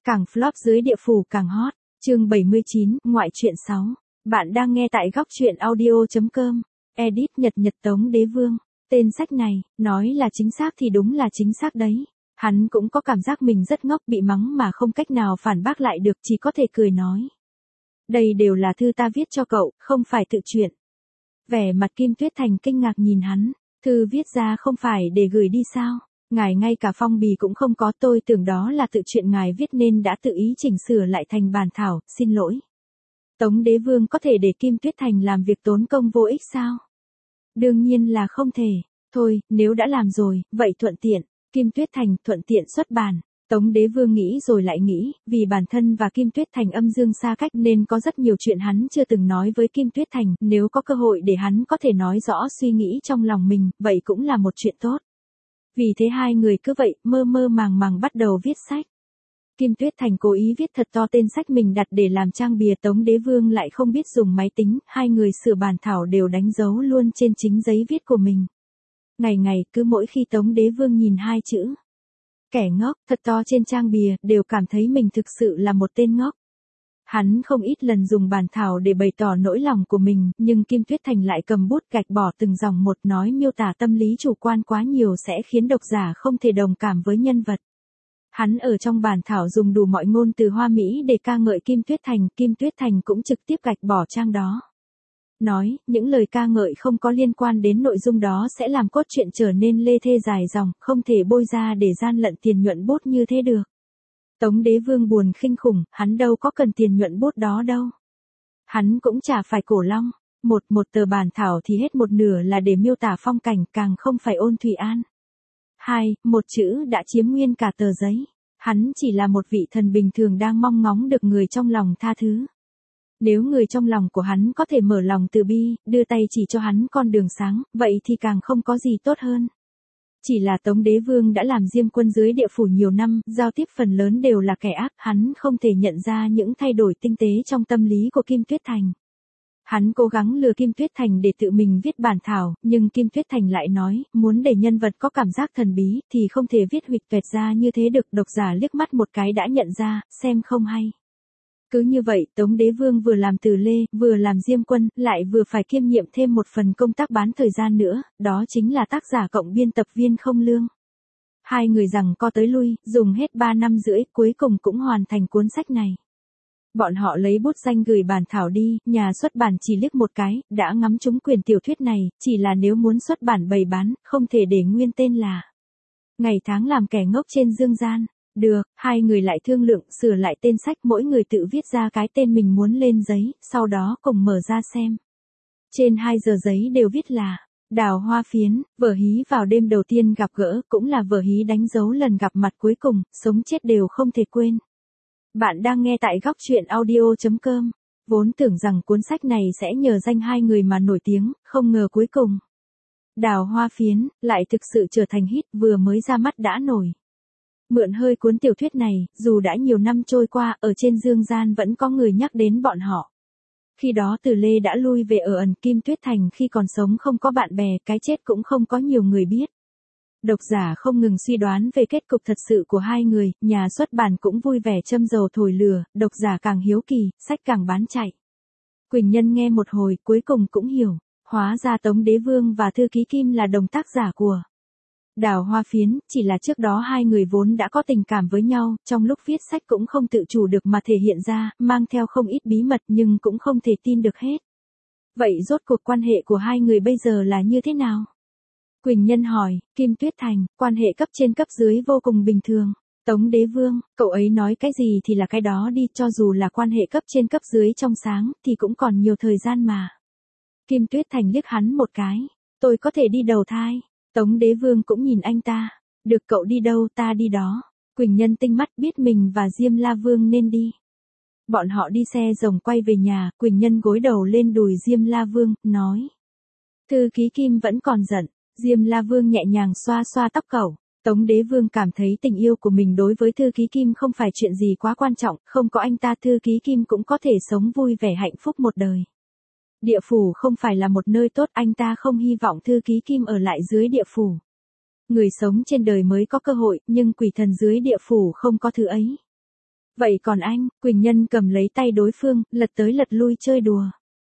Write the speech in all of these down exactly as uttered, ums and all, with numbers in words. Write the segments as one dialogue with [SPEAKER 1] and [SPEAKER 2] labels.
[SPEAKER 1] Càng flop dưới địa phủ càng hot. Chương bảy mươi chín, ngoại truyện sáu. Bạn đang nghe tại góc truyện audio chấm com. Edit Nhật Nhật Tống Đế Vương. Tên sách này, nói là chính xác thì đúng là chính xác đấy. Hắn cũng có cảm giác mình rất ngốc, bị mắng mà không cách nào phản bác lại được, chỉ có thể cười nói. Đây đều là thư ta viết cho cậu, không phải tự truyện. Vẻ mặt Kim Tuyết Thành kinh ngạc nhìn hắn. Thư viết ra không phải để gửi đi sao? Ngài ngay cả phong bì cũng không có, tôi tưởng đó là tự truyện ngài viết nên đã tự ý chỉnh sửa lại thành bản thảo, xin lỗi. Tống Đế Vương có thể để Kim Tuyết Thành làm việc tốn công vô ích sao? Đương nhiên là không thể. Thôi, nếu đã làm rồi, vậy thuận tiện. Kim Tuyết Thành thuận tiện xuất bản. Tống Đế Vương nghĩ rồi lại nghĩ, vì bản thân và Kim Tuyết Thành âm dương xa cách nên có rất nhiều chuyện hắn chưa từng nói với Kim Tuyết Thành, nếu có cơ hội để hắn có thể nói rõ suy nghĩ trong lòng mình, vậy cũng là một chuyện tốt. Vì thế hai người cứ vậy, mơ mơ màng màng bắt đầu viết sách. Kim Tuyết Thành cố ý viết thật to tên sách mình đặt để làm trang bìa, Tống Đế Vương lại không biết dùng máy tính, hai người sửa bản thảo đều đánh dấu luôn trên chính giấy viết của mình. Ngày ngày, cứ mỗi khi Tống Đế Vương nhìn hai chữ kẻ ngốc thật to trên trang bìa, đều cảm thấy mình thực sự là một tên ngốc. Hắn không ít lần dùng bản thảo để bày tỏ nỗi lòng của mình, nhưng Kim Tuyết Thành lại cầm bút gạch bỏ từng dòng một, nói miêu tả tâm lý chủ quan quá nhiều sẽ khiến độc giả không thể đồng cảm với nhân vật. Hắn ở trong bản thảo dùng đủ mọi ngôn từ hoa mỹ để ca ngợi Kim Tuyết Thành, Kim Tuyết Thành cũng trực tiếp gạch bỏ trang đó. Nói, những lời ca ngợi không có liên quan đến nội dung đó sẽ làm cốt truyện trở nên lê thê dài dòng, không thể bôi ra để gian lận tiền nhuận bút như thế được. Tống Đế Vương buồn khinh khủng, hắn đâu có cần tiền nhuận bút đó đâu. Hắn cũng chả phải cổ long, một một tờ bản thảo thì hết một nửa là để miêu tả phong cảnh, càng không phải ôn Thủy An. Hai, một chữ đã chiếm nguyên cả tờ giấy. Hắn chỉ là một vị thần bình thường đang mong ngóng được người trong lòng tha thứ. Nếu người trong lòng của hắn có thể mở lòng từ bi, đưa tay chỉ cho hắn con đường sáng, vậy thì càng không có gì tốt hơn. Chỉ là Tống Đế Vương đã làm diêm quân dưới địa phủ nhiều năm, giao tiếp phần lớn đều là kẻ ác, hắn không thể nhận ra những thay đổi tinh tế trong tâm lý của Kim Tuyết Thành. Hắn cố gắng lừa Kim Tuyết Thành để tự mình viết bản thảo, nhưng Kim Tuyết Thành lại nói, muốn để nhân vật có cảm giác thần bí, thì không thể viết huỵch toẹt ra như thế được, độc giả liếc mắt một cái đã nhận ra, xem không hay. Cứ như vậy, Tống Đế Vương vừa làm Từ Lê, vừa làm diêm quân, lại vừa phải kiêm nhiệm thêm một phần công tác bán thời gian nữa, đó chính là tác giả cộng biên tập viên không lương. Hai người giằng co tới lui, dùng hết ba năm rưỡi, cuối cùng cũng hoàn thành cuốn sách này. Bọn họ lấy bút danh gửi bản thảo đi, nhà xuất bản chỉ liếc một cái, đã ngắm trúng quyền tiểu thuyết này, chỉ là nếu muốn xuất bản bày bán, không thể để nguyên tên là Ngày tháng làm kẻ ngốc trên dương gian. Được, hai người lại thương lượng sửa lại tên sách, mỗi người tự viết ra cái tên mình muốn lên giấy, sau đó cùng mở ra xem. Trên hai giờ giấy đều viết là Đào Hoa Phiến, vở hí vào đêm đầu tiên gặp gỡ, cũng là vở hí đánh dấu lần gặp mặt cuối cùng, sống chết đều không thể quên. Bạn đang nghe tại góc truyện audio chấm com. Vốn tưởng rằng cuốn sách này sẽ nhờ danh hai người mà nổi tiếng, không ngờ cuối cùng Đào Hoa Phiến lại thực sự trở thành hit, vừa mới ra mắt đã nổi. Mượn hơi cuốn tiểu thuyết này, dù đã nhiều năm trôi qua, ở trên dương gian vẫn có người nhắc đến bọn họ. Khi đó Từ Lê đã lui về ở ẩn, Kim Tuyết Thành khi còn sống không có bạn bè, cái chết cũng không có nhiều người biết. Độc giả không ngừng suy đoán về kết cục thật sự của hai người, nhà xuất bản cũng vui vẻ châm dầu thổi lửa, độc giả càng hiếu kỳ, sách càng bán chạy. Quỳnh Nhân nghe một hồi, cuối cùng cũng hiểu, hóa ra Tống Đế Vương và thư ký Kim là đồng tác giả của Đào Hoa Phiến, chỉ là trước đó hai người vốn đã có tình cảm với nhau, trong lúc viết sách cũng không tự chủ được mà thể hiện ra, mang theo không ít bí mật nhưng cũng không thể tin được hết. Vậy rốt cuộc quan hệ của hai người bây giờ là như thế nào? Quỳnh Nhân hỏi, Kim Tuyết Thành, quan hệ cấp trên cấp dưới vô cùng bình thường. Tống Đế Vương, cậu ấy nói cái gì thì là cái đó đi, cho dù là quan hệ cấp trên cấp dưới trong sáng, thì cũng còn nhiều thời gian mà. Kim Tuyết Thành liếc hắn một cái, tôi có thể đi đầu thai. Tống Đế Vương cũng nhìn anh ta, được, cậu đi đâu ta đi đó. Quỳnh Nhân tinh mắt, biết mình và Diêm La Vương nên đi. Bọn họ đi xe rồng quay về nhà, Quỳnh Nhân gối đầu lên đùi Diêm La Vương, nói. Thư ký Kim vẫn còn giận. Diêm La Vương nhẹ nhàng xoa xoa tóc cậu. Tống Đế Vương cảm thấy tình yêu của mình đối với thư ký Kim không phải chuyện gì quá quan trọng, không có anh ta thư ký Kim cũng có thể sống vui vẻ hạnh phúc một đời. Địa phủ không phải là một nơi tốt, anh ta không hy vọng thư ký Kim ở lại dưới địa phủ. Người sống trên đời mới có cơ hội, nhưng quỷ thần dưới địa phủ không có thứ ấy. Vậy còn anh, Quỳnh Nhân cầm lấy tay đối phương, lật tới lật lui chơi đùa.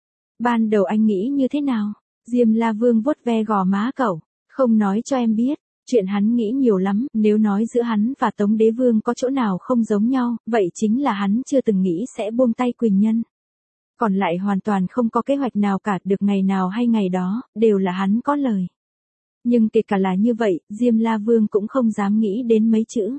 [SPEAKER 1] Ban đầu anh nghĩ như thế nào? Diêm La Vương vuốt ve gò má cậu. Không nói cho em biết, chuyện hắn nghĩ nhiều lắm, nếu nói giữa hắn và Tống Đế Vương có chỗ nào không giống nhau, vậy chính là hắn chưa từng nghĩ sẽ buông tay Quỳnh Nhân. Còn lại hoàn toàn không có kế hoạch nào cả, được ngày nào hay ngày đó, đều là hắn có lời. Nhưng kể cả là như vậy, Diêm La Vương cũng không dám nghĩ đến mấy chữ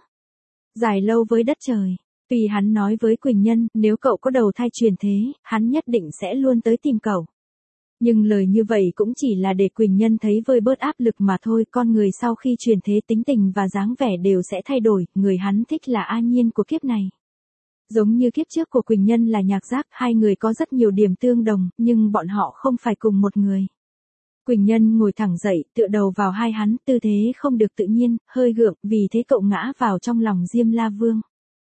[SPEAKER 1] dài lâu với đất trời. Vì hắn nói với Quỳnh Nhân, nếu cậu có đầu thai truyền thế, hắn nhất định sẽ luôn tới tìm cậu. Nhưng lời như vậy cũng chỉ là để Quỳnh Nhân thấy vơi bớt áp lực mà thôi, con người sau khi truyền thế tính tình và dáng vẻ đều sẽ thay đổi, người hắn thích là A Nhiên của kiếp này. Giống như kiếp trước của Quỳnh Nhân là Nhạc Giác, hai người có rất nhiều điểm tương đồng, nhưng bọn họ không phải cùng một người. Quỳnh Nhân ngồi thẳng dậy, tựa đầu vào hai hắn, tư thế không được tự nhiên, hơi gượng, vì thế cậu ngã vào trong lòng Diêm La Vương.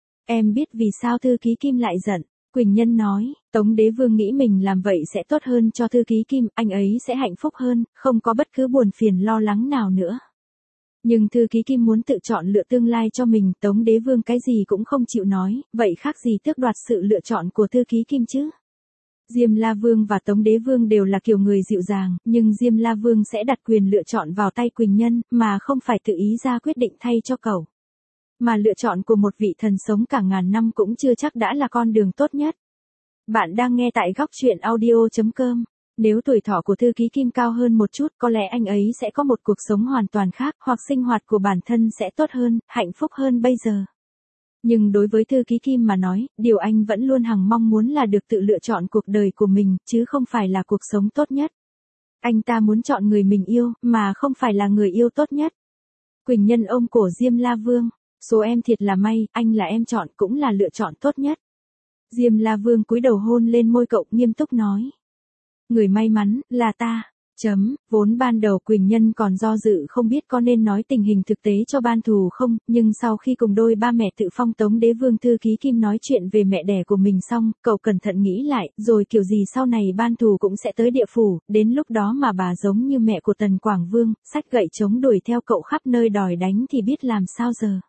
[SPEAKER 1] Em biết vì sao thư ký Kim lại giận. Quỳnh Nhân nói, Tống Đế Vương nghĩ mình làm vậy sẽ tốt hơn cho thư ký Kim, anh ấy sẽ hạnh phúc hơn, không có bất cứ buồn phiền lo lắng nào nữa. Nhưng thư ký Kim muốn tự chọn lựa tương lai cho mình, Tống Đế Vương cái gì cũng không chịu nói, vậy khác gì tước đoạt sự lựa chọn của thư ký Kim chứ? Diêm La Vương và Tống Đế Vương đều là kiểu người dịu dàng, nhưng Diêm La Vương sẽ đặt quyền lựa chọn vào tay Quỳnh Nhân, mà không phải tự ý ra quyết định thay cho cậu. Mà lựa chọn của một vị thần sống cả ngàn năm cũng chưa chắc đã là con đường tốt nhất. Bạn đang nghe tại góc truyện audio chấm com. Nếu tuổi thọ của thư ký Kim cao hơn một chút, có lẽ anh ấy sẽ có một cuộc sống hoàn toàn khác, hoặc sinh hoạt của bản thân sẽ tốt hơn, hạnh phúc hơn bây giờ. Nhưng đối với thư ký Kim mà nói, điều anh vẫn luôn hằng mong muốn là được tự lựa chọn cuộc đời của mình, chứ không phải là cuộc sống tốt nhất. Anh ta muốn chọn người mình yêu, mà không phải là người yêu tốt nhất. Quỳnh Nhân ôm cổ Diêm La Vương. Số em thiệt là may, anh là em chọn cũng là lựa chọn tốt nhất. Diêm La Vương cúi đầu hôn lên môi cậu, nghiêm túc nói. Người may mắn, là ta. Chấm, vốn ban đầu Quỳnh Nhân còn do dự không biết có nên nói tình hình thực tế cho ban thù không, nhưng sau khi cùng đôi ba mẹ tự phong Tống Đế Vương thư ký Kim nói chuyện về mẹ đẻ của mình xong, cậu cẩn thận nghĩ lại, rồi kiểu gì sau này ban thù cũng sẽ tới địa phủ, đến lúc đó mà bà giống như mẹ của Tần Quảng Vương, xách gậy chống đuổi theo cậu khắp nơi đòi đánh thì biết làm sao giờ.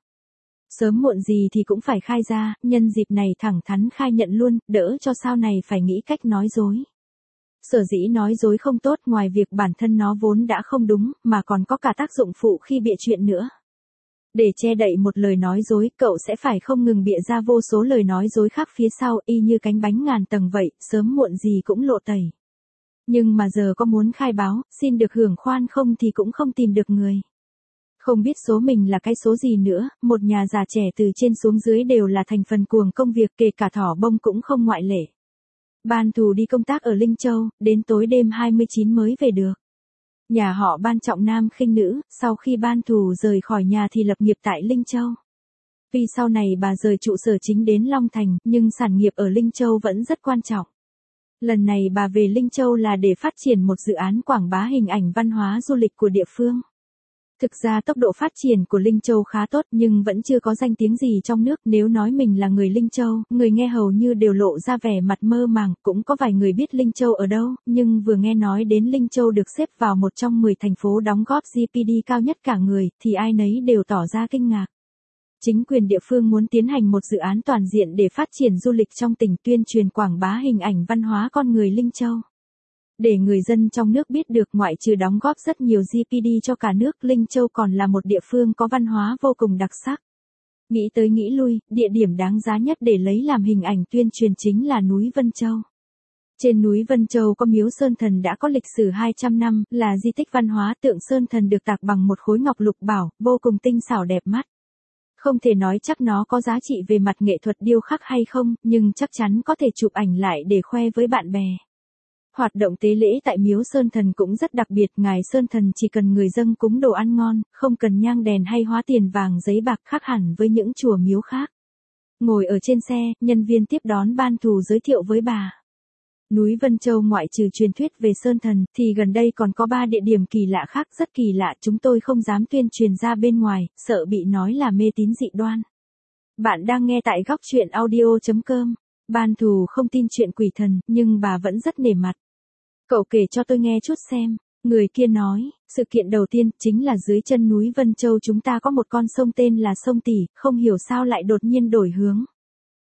[SPEAKER 1] Sớm muộn gì thì cũng phải khai ra, nhân dịp này thẳng thắn khai nhận luôn, đỡ cho sau này phải nghĩ cách nói dối. Sở dĩ nói dối không tốt, ngoài việc bản thân nó vốn đã không đúng, mà còn có cả tác dụng phụ khi bịa chuyện nữa. Để che đậy một lời nói dối, cậu sẽ phải không ngừng bịa ra vô số lời nói dối khác phía sau, y như cánh bánh ngàn tầng vậy, sớm muộn gì cũng lộ tẩy. Nhưng mà giờ có muốn khai báo, xin được hưởng khoan không thì cũng không tìm được người. Không biết số mình là cái số gì nữa, một nhà già trẻ từ trên xuống dưới đều là thành phần cuồng công việc, kể cả thỏ bông cũng không ngoại lệ. Ban thù đi công tác ở Linh Châu, đến tối đêm hai mươi chín mới về được. Nhà họ Ban trọng nam khinh nữ, sau khi ban thù rời khỏi nhà thì lập nghiệp tại Linh Châu. Vì sau này bà rời trụ sở chính đến Long Thành, nhưng sản nghiệp ở Linh Châu vẫn rất quan trọng. Lần này bà về Linh Châu là để phát triển một dự án quảng bá hình ảnh văn hóa du lịch của địa phương. Thực ra tốc độ phát triển của Linh Châu khá tốt nhưng vẫn chưa có danh tiếng gì trong nước, nếu nói mình là người Linh Châu, người nghe hầu như đều lộ ra vẻ mặt mơ màng, cũng có vài người biết Linh Châu ở đâu, nhưng vừa nghe nói đến Linh Châu được xếp vào một trong mười thành phố đóng góp giê đê pê cao nhất cả người, thì ai nấy đều tỏ ra kinh ngạc. Chính quyền địa phương muốn tiến hành một dự án toàn diện để phát triển du lịch trong tỉnh, tuyên truyền quảng bá hình ảnh văn hóa con người Linh Châu. Để người dân trong nước biết được, ngoại trừ đóng góp rất nhiều giê đê pê cho cả nước, Linh Châu còn là một địa phương có văn hóa vô cùng đặc sắc. Nghĩ tới nghĩ lui, địa điểm đáng giá nhất để lấy làm hình ảnh tuyên truyền chính là núi Vân Châu. Trên núi Vân Châu có miếu Sơn Thần đã có lịch sử hai trăm năm, là di tích văn hóa, tượng Sơn Thần được tạc bằng một khối ngọc lục bảo, vô cùng tinh xảo đẹp mắt. Không thể nói chắc nó có giá trị về mặt nghệ thuật điêu khắc hay không, nhưng chắc chắn có thể chụp ảnh lại để khoe với bạn bè. Hoạt động tế lễ tại miếu Sơn Thần cũng rất đặc biệt, ngài Sơn Thần chỉ cần người dâng cúng đồ ăn ngon, không cần nhang đèn hay hóa tiền vàng giấy bạc, khác hẳn với những chùa miếu khác. Ngồi ở trên xe, nhân viên tiếp đón ban thù giới thiệu với bà. Núi Vân Châu ngoại trừ truyền thuyết về Sơn Thần, thì gần đây còn có ba địa điểm kỳ lạ khác, rất kỳ lạ, chúng tôi không dám tuyên truyền ra bên ngoài, sợ bị nói là mê tín dị đoan. Bạn đang nghe tại góc truyện audio chấm com. Ban thù không tin chuyện quỷ thần, nhưng bà vẫn rất nể mặt. Cậu kể cho tôi nghe chút xem. Người kia nói, sự kiện đầu tiên chính là dưới chân núi Vân Châu chúng ta có một con sông tên là sông Tỷ, không hiểu sao lại đột nhiên đổi hướng.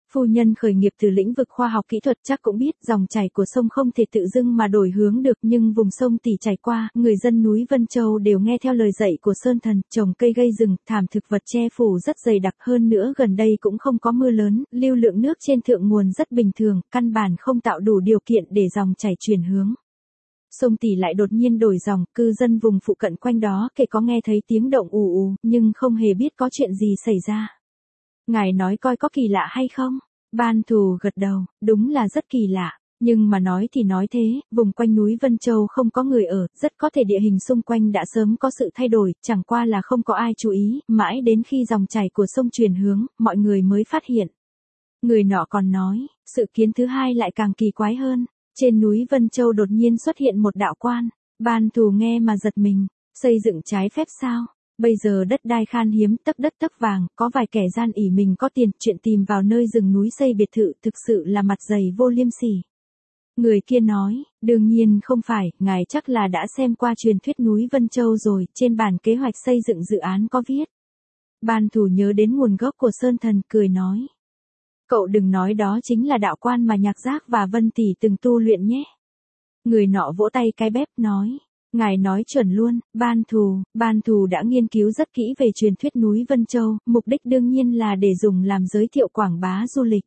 [SPEAKER 1] Phu nhân khởi nghiệp từ lĩnh vực khoa học kỹ thuật chắc cũng biết dòng chảy của sông không thể tự dưng mà đổi hướng được, nhưng vùng sông Tỷ chảy qua, người dân núi Vân Châu đều nghe theo lời dạy của Sơn Thần, trồng cây gây rừng, thảm thực vật che phủ rất dày đặc, hơn nữa gần đây cũng không có mưa lớn, lưu lượng nước trên thượng nguồn rất bình thường, căn bản không tạo đủ điều kiện để dòng chảy chuyển hướng. Sông Tỷ lại đột nhiên đổi dòng, cư dân vùng phụ cận quanh đó kể có nghe thấy tiếng động ù ù, nhưng không hề biết có chuyện gì xảy ra. Ngài nói coi có kỳ lạ hay không? Ban Thù gật đầu, đúng là rất kỳ lạ, nhưng mà nói thì nói thế, vùng quanh núi Vân Châu không có người ở, rất có thể địa hình xung quanh đã sớm có sự thay đổi, chẳng qua là không có ai chú ý, mãi đến khi dòng chảy của sông chuyển hướng, mọi người mới phát hiện. Người nọ còn nói, sự kiến thứ hai lại càng kỳ quái hơn, trên núi Vân Châu đột nhiên xuất hiện một đạo quan, Ban Thù nghe mà giật mình, xây dựng trái phép sao? Bây giờ đất đai khan hiếm, tấc đất tấc vàng, có vài kẻ gian ỉ mình có tiền, chuyện tìm vào nơi rừng núi xây biệt thự thực sự là mặt dày vô liêm sỉ. Người kia nói, đương nhiên không phải, ngài chắc là đã xem qua truyền thuyết núi Vân Châu rồi, trên bản kế hoạch xây dựng dự án có viết. Ban Thù nhớ đến nguồn gốc của Sơn Thần, cười nói. Cậu đừng nói đó chính là đạo quan mà Nhạc Giác và Vân Tỷ từng tu luyện nhé. Người nọ vỗ tay cái bếp nói. Ngài nói chuẩn luôn, Ban Thù, Ban Thù đã nghiên cứu rất kỹ về truyền thuyết núi Vân Châu, mục đích đương nhiên là để dùng làm giới thiệu quảng bá du lịch.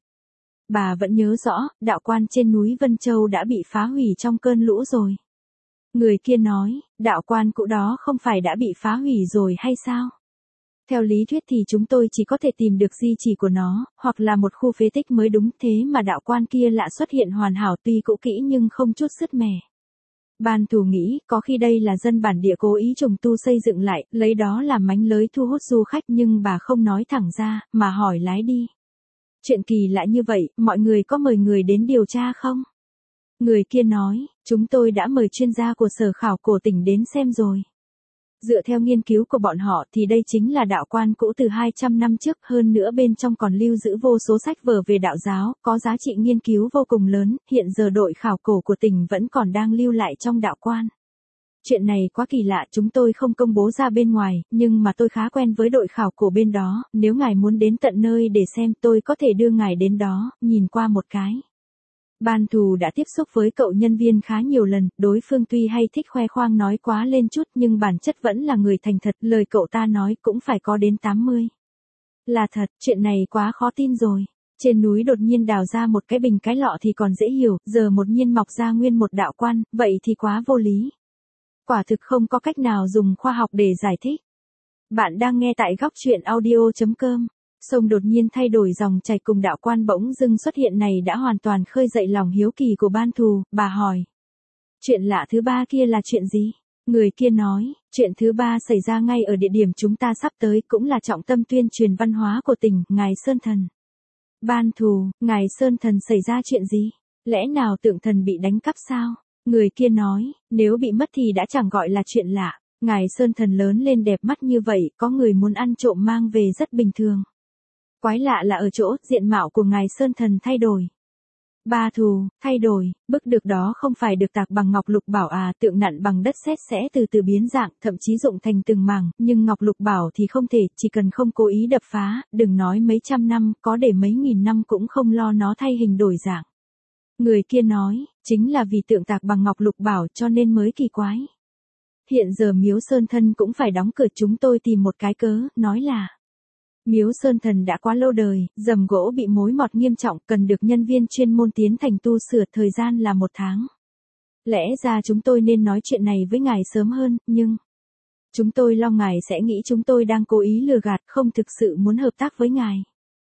[SPEAKER 1] Bà vẫn nhớ rõ, đạo quan trên núi Vân Châu đã bị phá hủy trong cơn lũ rồi. Người kia nói, đạo quan cũ đó không phải đã bị phá hủy rồi hay sao? Theo lý thuyết thì chúng tôi chỉ có thể tìm được di chỉ của nó, hoặc là một khu phế tích mới đúng, thế mà đạo quan kia lạ xuất hiện hoàn hảo, tuy cũ kỹ nhưng không chút sứt mẻ. Ban Thù nghĩ, có khi đây là dân bản địa cố ý trùng tu xây dựng lại, lấy đó làm mánh lới thu hút du khách, nhưng bà không nói thẳng ra, mà hỏi lái đi. Chuyện kỳ lạ như vậy, mọi người có mời người đến điều tra không? Người kia nói, chúng tôi đã mời chuyên gia của Sở Khảo Cổ tỉnh đến xem rồi. Dựa theo nghiên cứu của bọn họ thì đây chính là đạo quan cũ từ hai trăm năm trước, hơn nữa bên trong còn lưu giữ vô số sách vở về đạo giáo, có giá trị nghiên cứu vô cùng lớn, hiện giờ đội khảo cổ của tỉnh vẫn còn đang lưu lại trong đạo quan. Chuyện này quá kỳ lạ, chúng tôi không công bố ra bên ngoài, nhưng mà tôi khá quen với đội khảo cổ bên đó, nếu ngài muốn đến tận nơi để xem tôi có thể đưa ngài đến đó, nhìn qua một cái. Ban Thù đã tiếp xúc với cậu nhân viên khá nhiều lần, đối phương tuy hay thích khoe khoang nói quá lên chút nhưng bản chất vẫn là người thành thật, lời cậu ta nói cũng phải có đến tám mươi. Là thật, chuyện này quá khó tin rồi. Trên núi đột nhiên đào ra một cái bình cái lọ thì còn dễ hiểu, giờ một nhiên mọc ra nguyên một đạo quan, vậy thì quá vô lý. Quả thực không có cách nào dùng khoa học để giải thích. Bạn đang nghe tại góc truyện audio chấm com. Sông đột nhiên thay đổi dòng chảy cùng đạo quan bỗng dưng xuất hiện này đã hoàn toàn khơi dậy lòng hiếu kỳ của Ban Thù, bà hỏi. Chuyện lạ thứ ba kia là chuyện gì? Người kia nói, chuyện thứ ba xảy ra ngay ở địa điểm chúng ta sắp tới, cũng là trọng tâm tuyên truyền văn hóa của tỉnh, ngài Sơn Thần. Ban Thù, ngài Sơn Thần xảy ra chuyện gì? Lẽ nào tượng thần bị đánh cắp sao? Người kia nói, nếu bị mất thì đã chẳng gọi là chuyện lạ, ngài Sơn Thần lớn lên đẹp mắt như vậy, có người muốn ăn trộm mang về rất bình thường. Quái lạ là ở chỗ, diện mạo của ngài Sơn Thần thay đổi. Ba Thù, thay đổi, bức được đó không phải được tạc bằng ngọc lục bảo à, tượng nặn bằng đất sét sẽ từ từ biến dạng, thậm chí rụng thành từng mảng, nhưng ngọc lục bảo thì không thể, chỉ cần không cố ý đập phá, đừng nói mấy trăm năm, có để mấy nghìn năm cũng không lo nó thay hình đổi dạng. Người kia nói, chính là vì tượng tạc bằng ngọc lục bảo cho nên mới kỳ quái. Hiện giờ miếu Sơn Thân cũng phải đóng cửa, chúng tôi tìm một cái cớ, nói là miếu Sơn Thần đã quá lâu đời, rầm gỗ bị mối mọt nghiêm trọng, cần được nhân viên chuyên môn tiến hành tu sửa, thời gian là một tháng. Lẽ ra chúng tôi nên nói chuyện này với ngài sớm hơn, nhưng chúng tôi lo ngài sẽ nghĩ chúng tôi đang cố ý lừa gạt, không thực sự muốn hợp tác với ngài.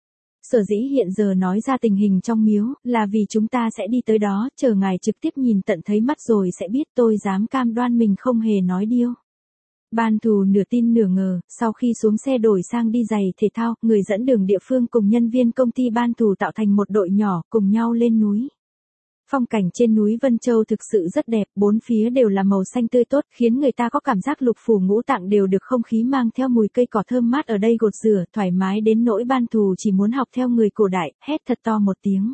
[SPEAKER 1] Sở dĩ hiện giờ nói ra tình hình trong miếu, là vì chúng ta sẽ đi tới đó, chờ ngài trực tiếp nhìn tận thấy mắt rồi sẽ biết, tôi dám cam đoan mình không hề nói điêu. Ban Thù nửa tin nửa ngờ, sau khi xuống xe đổi sang đi giày thể thao, người dẫn đường địa phương cùng nhân viên công ty Ban Thù tạo thành một đội nhỏ, cùng nhau lên núi. Phong cảnh trên núi Vân Châu thực sự rất đẹp, bốn phía đều là màu xanh tươi tốt, khiến người ta có cảm giác lục phủ ngũ tạng đều được không khí mang theo mùi cây cỏ thơm mát ở đây gột rửa, thoải mái đến nỗi Ban Thù chỉ muốn học theo người cổ đại, hét thật to một tiếng.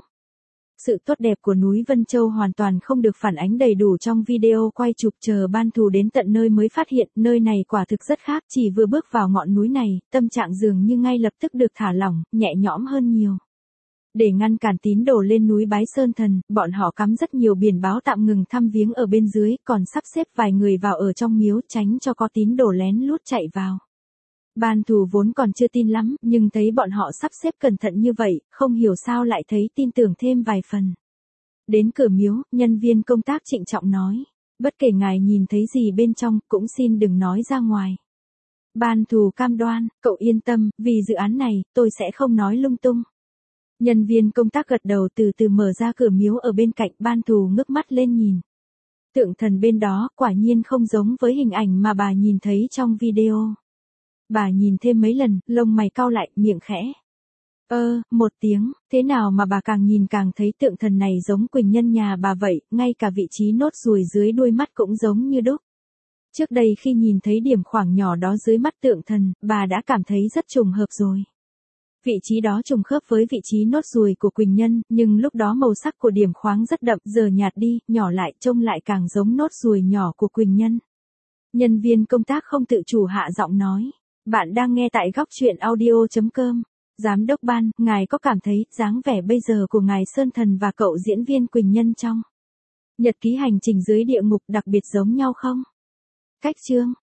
[SPEAKER 1] Sự tốt đẹp của núi Vân Châu hoàn toàn không được phản ánh đầy đủ trong video quay chụp, chờ Ban Thù đến tận nơi mới phát hiện, nơi này quả thực rất khác, chỉ vừa bước vào ngọn núi này, tâm trạng dường như ngay lập tức được thả lỏng, nhẹ nhõm hơn nhiều. Để ngăn cản tín đồ lên núi bái sơn thần, bọn họ cắm rất nhiều biển báo tạm ngừng thăm viếng ở bên dưới, còn sắp xếp vài người vào ở trong miếu tránh cho có tín đồ lén lút chạy vào. Ban thù vốn còn chưa tin lắm, nhưng thấy bọn họ sắp xếp cẩn thận như vậy, không hiểu sao lại thấy tin tưởng thêm vài phần. Đến cửa miếu, nhân viên công tác trịnh trọng nói, bất kể ngài nhìn thấy gì bên trong, cũng xin đừng nói ra ngoài. Ban thù cam đoan, cậu yên tâm, vì dự án này, tôi sẽ không nói lung tung. Nhân viên công tác gật đầu từ từ mở ra cửa miếu ở bên cạnh, ban thù ngước mắt lên nhìn. Tượng thần bên đó, quả nhiên không giống với hình ảnh mà bà nhìn thấy trong video. Bà nhìn thêm mấy lần, lông mày cau lại, miệng khẽ. Ơ, một tiếng, thế nào mà bà càng nhìn càng thấy tượng thần này giống Quỳnh Nhân nhà bà vậy, ngay cả vị trí nốt ruồi dưới đuôi mắt cũng giống như đúc. Trước đây khi nhìn thấy điểm khoảng nhỏ đó dưới mắt tượng thần, bà đã cảm thấy rất trùng hợp rồi. Vị trí đó trùng khớp với vị trí nốt ruồi của Quỳnh Nhân, nhưng lúc đó màu sắc của điểm khoáng rất đậm, giờ nhạt đi, nhỏ lại, trông lại càng giống nốt ruồi nhỏ của Quỳnh Nhân. Nhân viên công tác không tự chủ hạ giọng nói. Bạn đang nghe tại góc truyện audio chấm com. Giám đốc Ban, ngài có cảm thấy dáng vẻ bây giờ của ngài Sơn Thần và cậu diễn viên Quỳnh Nhân trong nhật ký hành trình dưới địa ngục đặc biệt giống nhau không? Cách chương